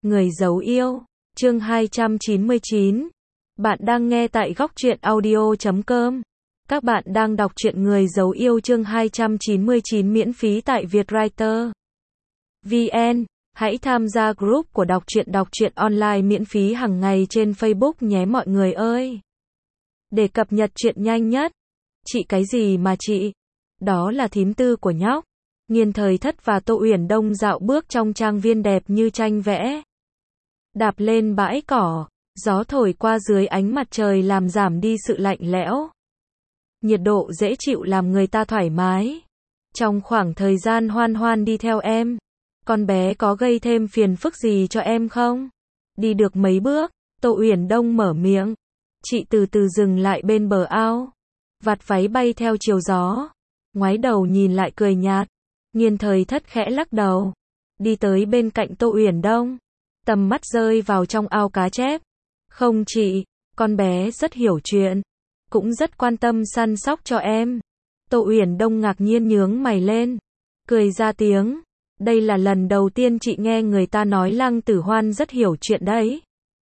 Người dấu yêu, chương 299. Bạn đang nghe tại góc truyện audio.com. Các bạn đang đọc truyện Người dấu yêu chương 299 miễn phí tại Vietwriter VN. Hãy tham gia group của đọc truyện online miễn phí hàng ngày trên Facebook nhé mọi người ơi. Để cập nhật truyện nhanh nhất. Chị cái gì mà chị? Đó là thím tư của nhóc. Nghiên Thời Thất và Tô Uyển Đông dạo bước trong trang viên đẹp như tranh vẽ. Đạp lên bãi cỏ, gió thổi qua dưới ánh mặt trời làm giảm đi sự lạnh lẽo. Nhiệt độ dễ chịu làm người ta thoải mái. Trong khoảng thời gian Hoan Hoan đi theo em, con bé có gây thêm phiền phức gì cho em không? Đi được mấy bước, Tô Uyển Đông mở miệng. Chị từ từ dừng lại bên bờ ao. Vạt váy bay theo chiều gió. Ngoái đầu nhìn lại cười nhạt. Nghiên Thời Thất khẽ lắc đầu. Đi tới bên cạnh Tô Uyển Đông. Tầm mắt rơi vào trong ao cá chép. Không chị, con bé rất hiểu chuyện. Cũng rất quan tâm săn sóc cho em. Tô Uyển Đông ngạc nhiên nhướng mày lên. Cười ra tiếng. Đây là lần đầu tiên chị nghe người ta nói Lăng Tử Hoan rất hiểu chuyện đấy.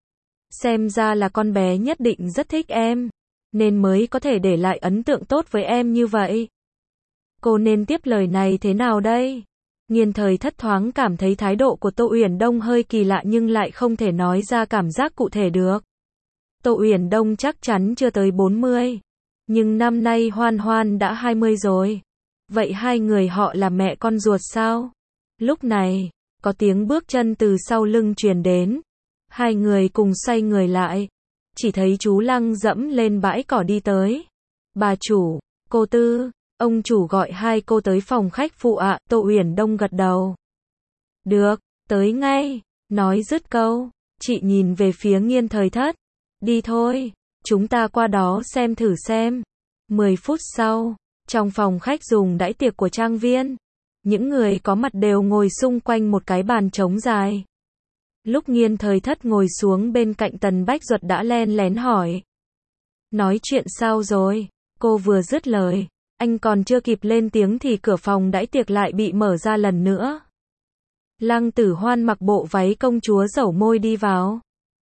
Xem ra là con bé nhất định rất thích em. Nên mới có thể để lại ấn tượng tốt với em như vậy. Cô nên tiếp lời này thế nào đây? Nghiên Thời Thất thoáng cảm thấy thái độ của Tô Uyển Đông hơi kỳ lạ nhưng lại không thể nói ra cảm giác cụ thể được. Tô Uyển Đông chắc chắn chưa tới 40. Nhưng năm nay Hoan Hoan đã 20 rồi. Vậy hai người họ là mẹ con ruột sao? Lúc này, có tiếng bước chân từ sau lưng truyền đến. Hai người cùng xoay người lại. Chỉ thấy chú Lăng dẫm lên bãi cỏ đi tới. Bà chủ, cô Tư. Ông chủ gọi hai cô tới phòng khách phụ ạ. Tô Uyển Đông gật đầu. Được, tới ngay. Nói dứt câu, chị nhìn về phía Nghiên Thời Thất. Đi thôi, chúng ta qua đó xem thử xem. 10 phút sau, trong phòng khách dùng đãi tiệc của trang viên, những người có mặt đều ngồi xung quanh một cái bàn trống dài. Lúc Nghiên Thời Thất ngồi xuống bên cạnh Tần Bách Duật đã len lén hỏi. Nói chuyện sao rồi? Cô vừa dứt lời. Anh còn chưa kịp lên tiếng thì cửa phòng đãi tiệc lại bị mở ra lần nữa. Lăng Tử Hoan mặc bộ váy công chúa dẩu môi đi vào.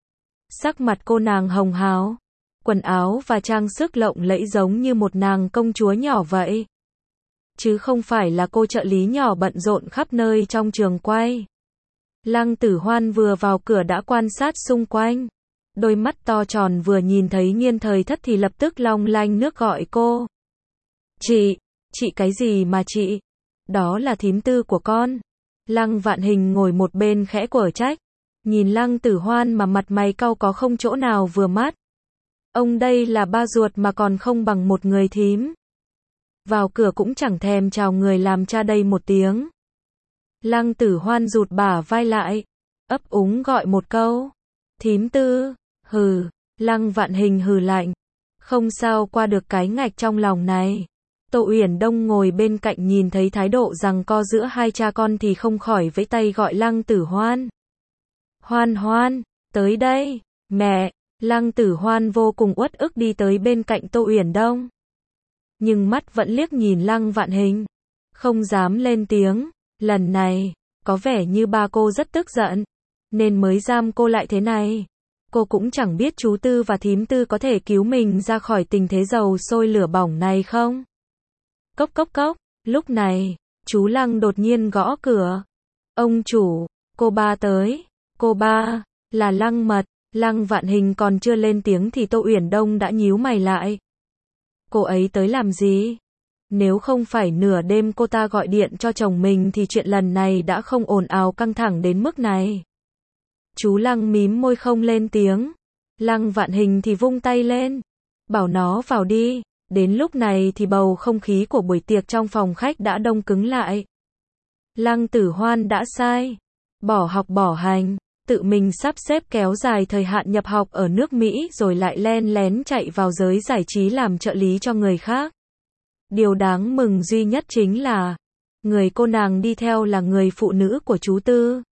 Sắc mặt cô nàng hồng hào. Quần áo và trang sức lộng lẫy giống như một nàng công chúa nhỏ vậy. Chứ không phải là cô trợ lý nhỏ bận rộn khắp nơi trong trường quay. Lăng Tử Hoan vừa vào cửa đã quan sát xung quanh. Đôi mắt to tròn vừa nhìn thấy Nghiên Thời Thất thì lập tức long lanh nước gọi cô. Chị cái gì mà chị? Đó là thím tư của con. Lăng Vạn Hình ngồi một bên khẽ quở trách. Nhìn Lăng Tử Hoan mà mặt mày cau có không chỗ nào vừa mắt. Ông đây là ba ruột mà còn không bằng một người thím. Vào cửa cũng chẳng thèm chào người làm cha đây một tiếng. Lăng Tử Hoan rụt bả vai lại. Ấp úng gọi một câu. Thím tư, hừ. Lăng Vạn Hình hừ lạnh. Không sao qua được cái ngạch trong lòng này. Tô Uyển Đông ngồi bên cạnh nhìn thấy thái độ giằng co giữa hai cha con thì không khỏi vẫy tay gọi Lăng Tử Hoan. Hoan Hoan, tới đây, mẹ. Lăng Tử Hoan vô cùng uất ức đi tới bên cạnh Tô Uyển Đông. Nhưng mắt vẫn liếc nhìn Lăng Vạn Hình. Không dám lên tiếng, lần này, có vẻ như ba cô rất tức giận. Nên mới giam cô lại thế này. Cô cũng chẳng biết chú Tư và thím Tư có thể cứu mình ra khỏi tình thế dầu sôi lửa bỏng này không? Cốc cốc cốc, lúc này, chú Lăng đột nhiên gõ cửa. Ông chủ, cô ba tới. Cô ba, là Lăng Mật. Lăng Vạn Hình còn chưa lên tiếng thì Tô Uyển Đông đã nhíu mày lại. Cô ấy tới làm gì? Nếu không phải nửa đêm cô ta gọi điện cho chồng mình thì chuyện lần này đã không ồn ào căng thẳng đến mức này. Chú Lăng mím môi không lên tiếng. Lăng Vạn Hình thì vung tay lên. Bảo nó vào đi. Đến lúc này thì bầu không khí của buổi tiệc trong phòng khách đã đông cứng lại. Lăng Tử Hoan đã sai. Bỏ học bỏ hành. Tự mình sắp xếp kéo dài thời hạn nhập học ở nước Mỹ rồi lại len lén chạy vào giới giải trí làm trợ lý cho người khác. Điều đáng mừng duy nhất chính là người cô nàng đi theo là người phụ nữ của chú Tư.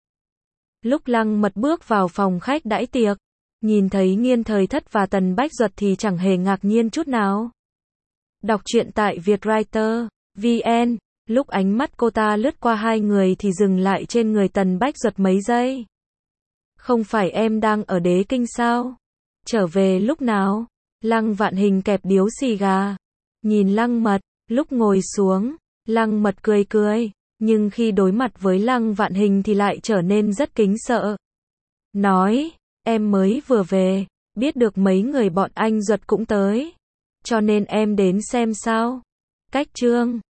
Lúc Lăng Mật bước vào phòng khách đãi tiệc, nhìn thấy Nghiên Thời Thất và Tần Bách Duật thì chẳng hề ngạc nhiên chút nào. Đọc truyện tại Vietwriter VN. Lúc ánh mắt cô ta lướt qua hai người thì dừng lại trên người Tần Bách Duật mấy giây. Không phải em đang ở Đế Kinh sao? Trở về lúc nào? Lăng Vạn Hình kẹp điếu xì gà. Nhìn Lăng Mật, lúc ngồi xuống, Lăng Mật cười cười. Nhưng khi đối mặt với Lăng Vạn Hình thì lại trở nên rất kính sợ. Nói, em mới vừa về, biết được mấy người bọn anh Duật cũng tới. Cho nên em đến xem sao. Cách Trương